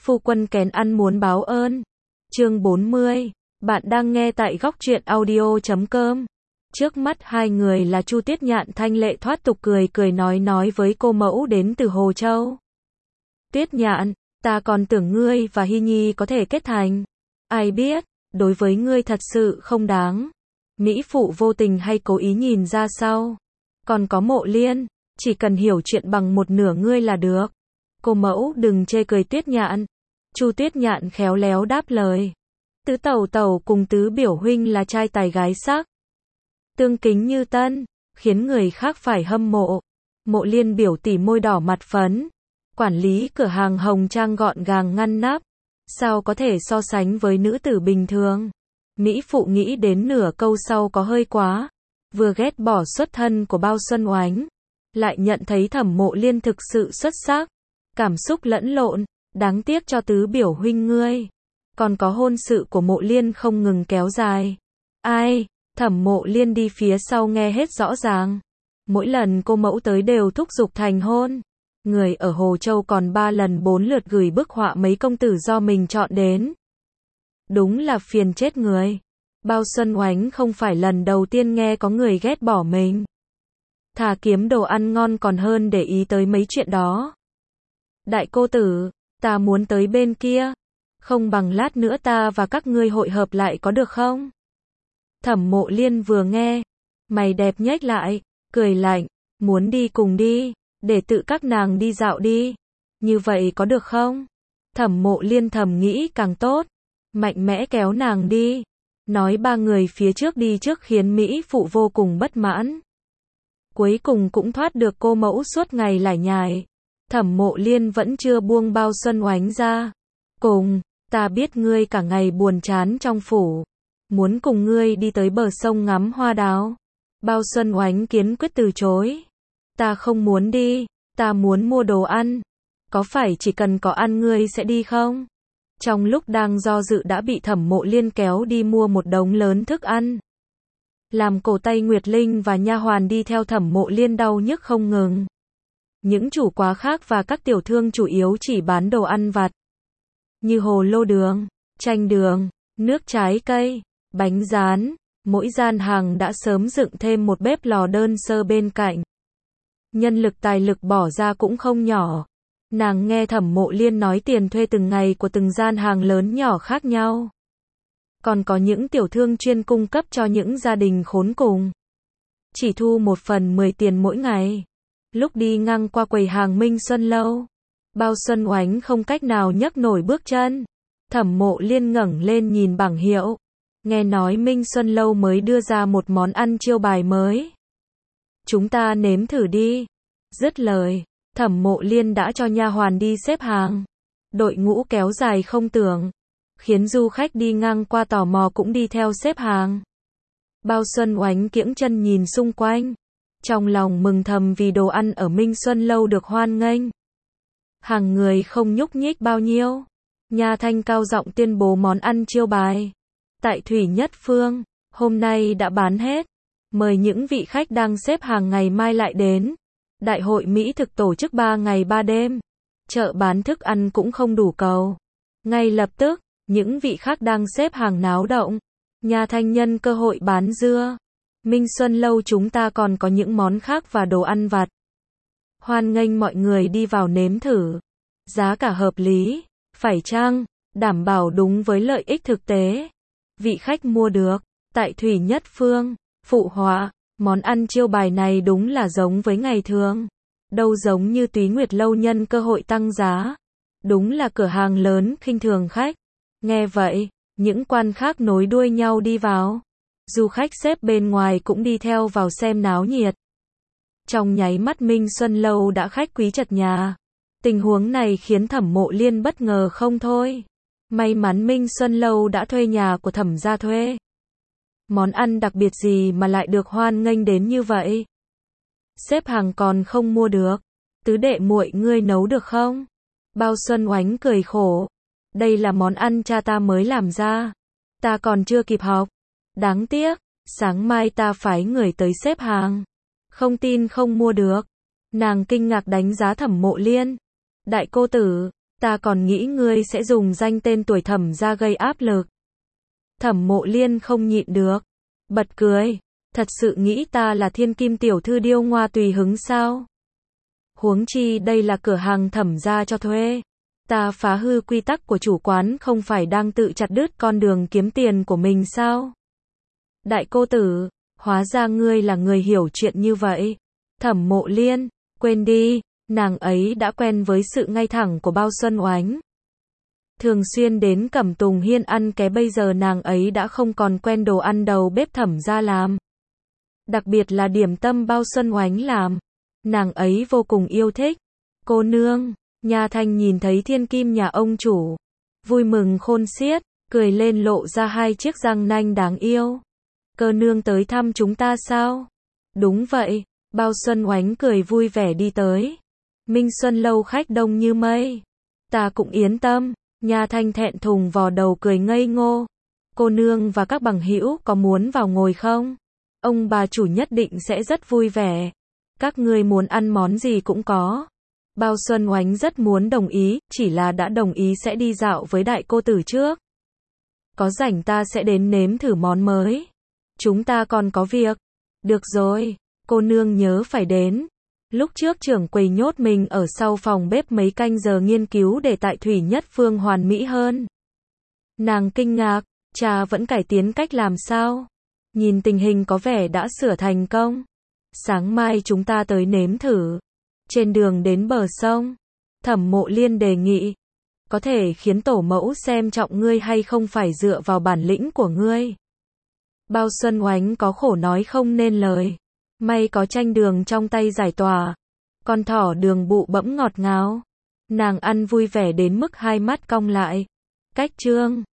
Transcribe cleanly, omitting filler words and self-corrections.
Phu quân kén ăn muốn báo ơn. Chương 40. Bạn đang nghe tại góc truyện audio.com. Trước mắt hai người là Chu Tuyết Nhạn thanh lệ thoát tục cười cười nói với cô mẫu đến từ Hồ Châu. Tuyết Nhạn, ta còn tưởng ngươi và Hy Nhi có thể kết thành. Ai biết, đối với ngươi thật sự không đáng. Mỹ phụ vô tình hay cố ý nhìn ra sau. Còn có Mộ Liên, chỉ cần hiểu chuyện bằng một nửa ngươi là được. Cô mẫu đừng chê cười Tuyết Nhạn. Chu Tuyết Nhạn khéo léo đáp lời. Tứ tẩu tẩu cùng tứ biểu huynh là trai tài gái sắc. Tương kính như tân, khiến người khác phải hâm mộ. Mộ Liên biểu tỷ môi đỏ mặt phấn. Quản lý cửa hàng hồng trang gọn gàng ngăn nắp. Sao có thể so sánh với nữ tử bình thường? Mỹ phụ nghĩ đến nửa câu sau có hơi quá. Vừa ghét bỏ xuất thân của Bao Xuân Oánh, lại nhận thấy Thẩm Mộ Liên thực sự xuất sắc. Cảm xúc lẫn lộn, đáng tiếc cho tứ biểu huynh ngươi. Còn có hôn sự của Mộ Liên không ngừng kéo dài. Ai? Thẩm Mộ Liên đi phía sau nghe hết rõ ràng. Mỗi lần cô mẫu tới đều thúc giục thành hôn. Người ở Hồ Châu còn 3 lần 4 lượt gửi bức họa mấy công tử do mình chọn đến. Đúng là phiền chết người. Bao Xuân Oánh không phải lần đầu tiên nghe có người ghét bỏ mình. Thà kiếm đồ ăn ngon còn hơn để ý tới mấy chuyện đó. Đại cô tử, ta muốn tới bên kia. Không bằng lát nữa ta và các ngươi hội hợp lại có được không? Thẩm Mộ Liên vừa nghe, mày đẹp nhếch lại, cười lạnh, muốn đi cùng đi, để tự các nàng đi dạo đi. Như vậy có được không? Thẩm Mộ Liên thầm nghĩ càng tốt, mạnh mẽ kéo nàng đi. Nói ba người phía trước đi trước khiến Mỹ phụ vô cùng bất mãn. Cuối cùng cũng thoát được cô mẫu suốt ngày lải nhải. Thẩm Mộ Liên vẫn chưa buông Bao Xuân Oánh ra. Cùng, ta biết ngươi cả ngày buồn chán trong phủ. Muốn cùng ngươi đi tới bờ sông ngắm hoa đào. Bao Xuân Oánh kiên quyết từ chối. Ta không muốn đi, ta muốn mua đồ ăn. Có phải chỉ cần có ăn ngươi sẽ đi không? Trong lúc đang do dự đã bị Thẩm Mộ Liên kéo đi mua một đống lớn thức ăn. Làm cổ tay Nguyệt Linh và nha hoàn đi theo Thẩm Mộ Liên đau nhức không ngừng. Những chủ quán khác và các tiểu thương chủ yếu chỉ bán đồ ăn vặt. Như hồ lô đường, chanh đường, nước trái cây, bánh rán. Mỗi gian hàng đã sớm dựng thêm một bếp lò đơn sơ bên cạnh. Nhân lực tài lực bỏ ra cũng không nhỏ. Nàng nghe Thẩm Mộ Liên nói tiền thuê từng ngày của từng gian hàng lớn nhỏ khác nhau. Còn có những tiểu thương chuyên cung cấp cho những gia đình khốn cùng. Chỉ thu 1/10 tiền mỗi ngày. Lúc đi ngang qua quầy hàng Minh Xuân Lâu, Bao Xuân Oánh không cách nào nhấc nổi bước chân. Thẩm Mộ Liên ngẩng lên nhìn bảng hiệu. Nghe nói Minh Xuân Lâu mới đưa ra một món ăn chiêu bài mới. Chúng ta nếm thử đi. Dứt lời, Thẩm Mộ Liên đã cho nha hoàn đi xếp hàng. Đội ngũ kéo dài không tưởng, khiến du khách đi ngang qua tò mò cũng đi theo xếp hàng. Bao Xuân Oánh kiễng chân nhìn xung quanh. Trong lòng mừng thầm vì đồ ăn ở Minh Xuân Lâu được hoan nghênh. Hàng người không nhúc nhích bao nhiêu. Nha Thanh cao giọng tuyên bố món ăn chiêu bài. Tại Thủy Nhất Phương, hôm nay đã bán hết. Mời những vị khách đang xếp hàng ngày mai lại đến. Đại hội Mỹ thực tổ chức 3 ngày 3 đêm. Chợ bán thức ăn cũng không đủ cầu. Ngay lập tức, những vị khách đang xếp hàng náo động. Nha Thanh nhân cơ hội bán dưa. Minh Xuân Lâu chúng ta còn có những món khác và đồ ăn vặt. Hoan nghênh mọi người đi vào nếm thử. Giá cả hợp lý, phải chăng, đảm bảo đúng với lợi ích thực tế. Vị khách mua được, tại Thủy Nhất Phương, phụ họa, món ăn chiêu bài này đúng là giống với ngày thường. Đâu giống như Túy Nguyệt Lâu nhân cơ hội tăng giá. Đúng là cửa hàng lớn khinh thường khách. Nghe vậy, những quan khác nối đuôi nhau đi vào. Du khách xếp bên ngoài cũng đi theo vào xem náo nhiệt. Trong nháy mắt Minh Xuân Lâu đã khách quý chật nhà. Tình huống này khiến Thẩm Mộ Liên bất ngờ không thôi. May mắn Minh Xuân Lâu đã thuê nhà của Thẩm gia thuê. Món ăn đặc biệt gì mà lại được hoan nghênh đến như vậy? Xếp hàng còn không mua được. Tứ đệ muội ngươi nấu được không? Bao Xuân Oánh cười khổ. Đây là món ăn cha ta mới làm ra. Ta còn chưa kịp học. Đáng tiếc, sáng mai ta phái người tới xếp hàng. Không tin không mua được. Nàng kinh ngạc đánh giá Thẩm Mộ Liên. Đại cô tử, Ta còn nghĩ ngươi sẽ dùng danh tên tuổi Thẩm gia gây áp lực. Thẩm Mộ Liên không nhịn được, bật cười. Thật sự nghĩ ta là thiên kim tiểu thư điêu ngoa tùy hứng sao? Huống chi đây là cửa hàng Thẩm gia cho thuê. Ta phá hư quy tắc của chủ quán không phải đang tự chặt đứt con đường kiếm tiền của mình sao? Đại cô tử, hóa ra ngươi là người hiểu chuyện như vậy. Thẩm Mộ Liên, quên đi, nàng ấy đã quen với sự ngay thẳng của Bao Xuân Oánh. Thường xuyên đến Cẩm Tùng Hiên ăn ké, bây giờ nàng ấy đã không còn quen đồ ăn đầu bếp Thẩm gia làm. Đặc biệt là điểm tâm Bao Xuân Oánh làm, nàng ấy vô cùng yêu thích. Cô nương, Nha Thanh nhìn thấy thiên kim nhà ông chủ, vui mừng khôn xiết, cười lên lộ ra hai chiếc răng nanh đáng yêu. Cơ nương tới thăm chúng ta sao? Đúng vậy, Bao Xuân Oánh cười vui vẻ đi tới. Minh Xuân lâu khách đông như mây. Ta cũng yên tâm. Nha Thanh thẹn thùng vò đầu cười ngây ngô. Cô nương và các bằng hữu có muốn vào ngồi không? Ông bà chủ nhất định sẽ rất vui vẻ. Các ngươi muốn ăn món gì cũng có. Bao Xuân Oánh rất muốn đồng ý, chỉ là đã đồng ý sẽ đi dạo với đại cô tử trước. Có rảnh ta sẽ đến nếm thử món mới. Chúng ta còn có việc. Được rồi, cô nương nhớ phải đến. Lúc trước trưởng quầy nhốt mình ở sau phòng bếp mấy canh giờ nghiên cứu để tại Thủy Nhất Phương hoàn mỹ hơn. Nàng kinh ngạc, cha vẫn cải tiến cách làm sao? Nhìn tình hình có vẻ đã sửa thành công. Sáng mai chúng ta tới nếm thử. Trên đường đến bờ sông, Thẩm Mộ Liên đề nghị. Có thể khiến tổ mẫu xem trọng ngươi hay không phải dựa vào bản lĩnh của ngươi. Bao Xuân Oánh có khổ nói không nên lời. May có chanh đường trong tay giải tỏa. Con thỏ đường bụ bẫm ngọt ngào. Nàng ăn vui vẻ đến mức hai mắt cong lại. Cách chương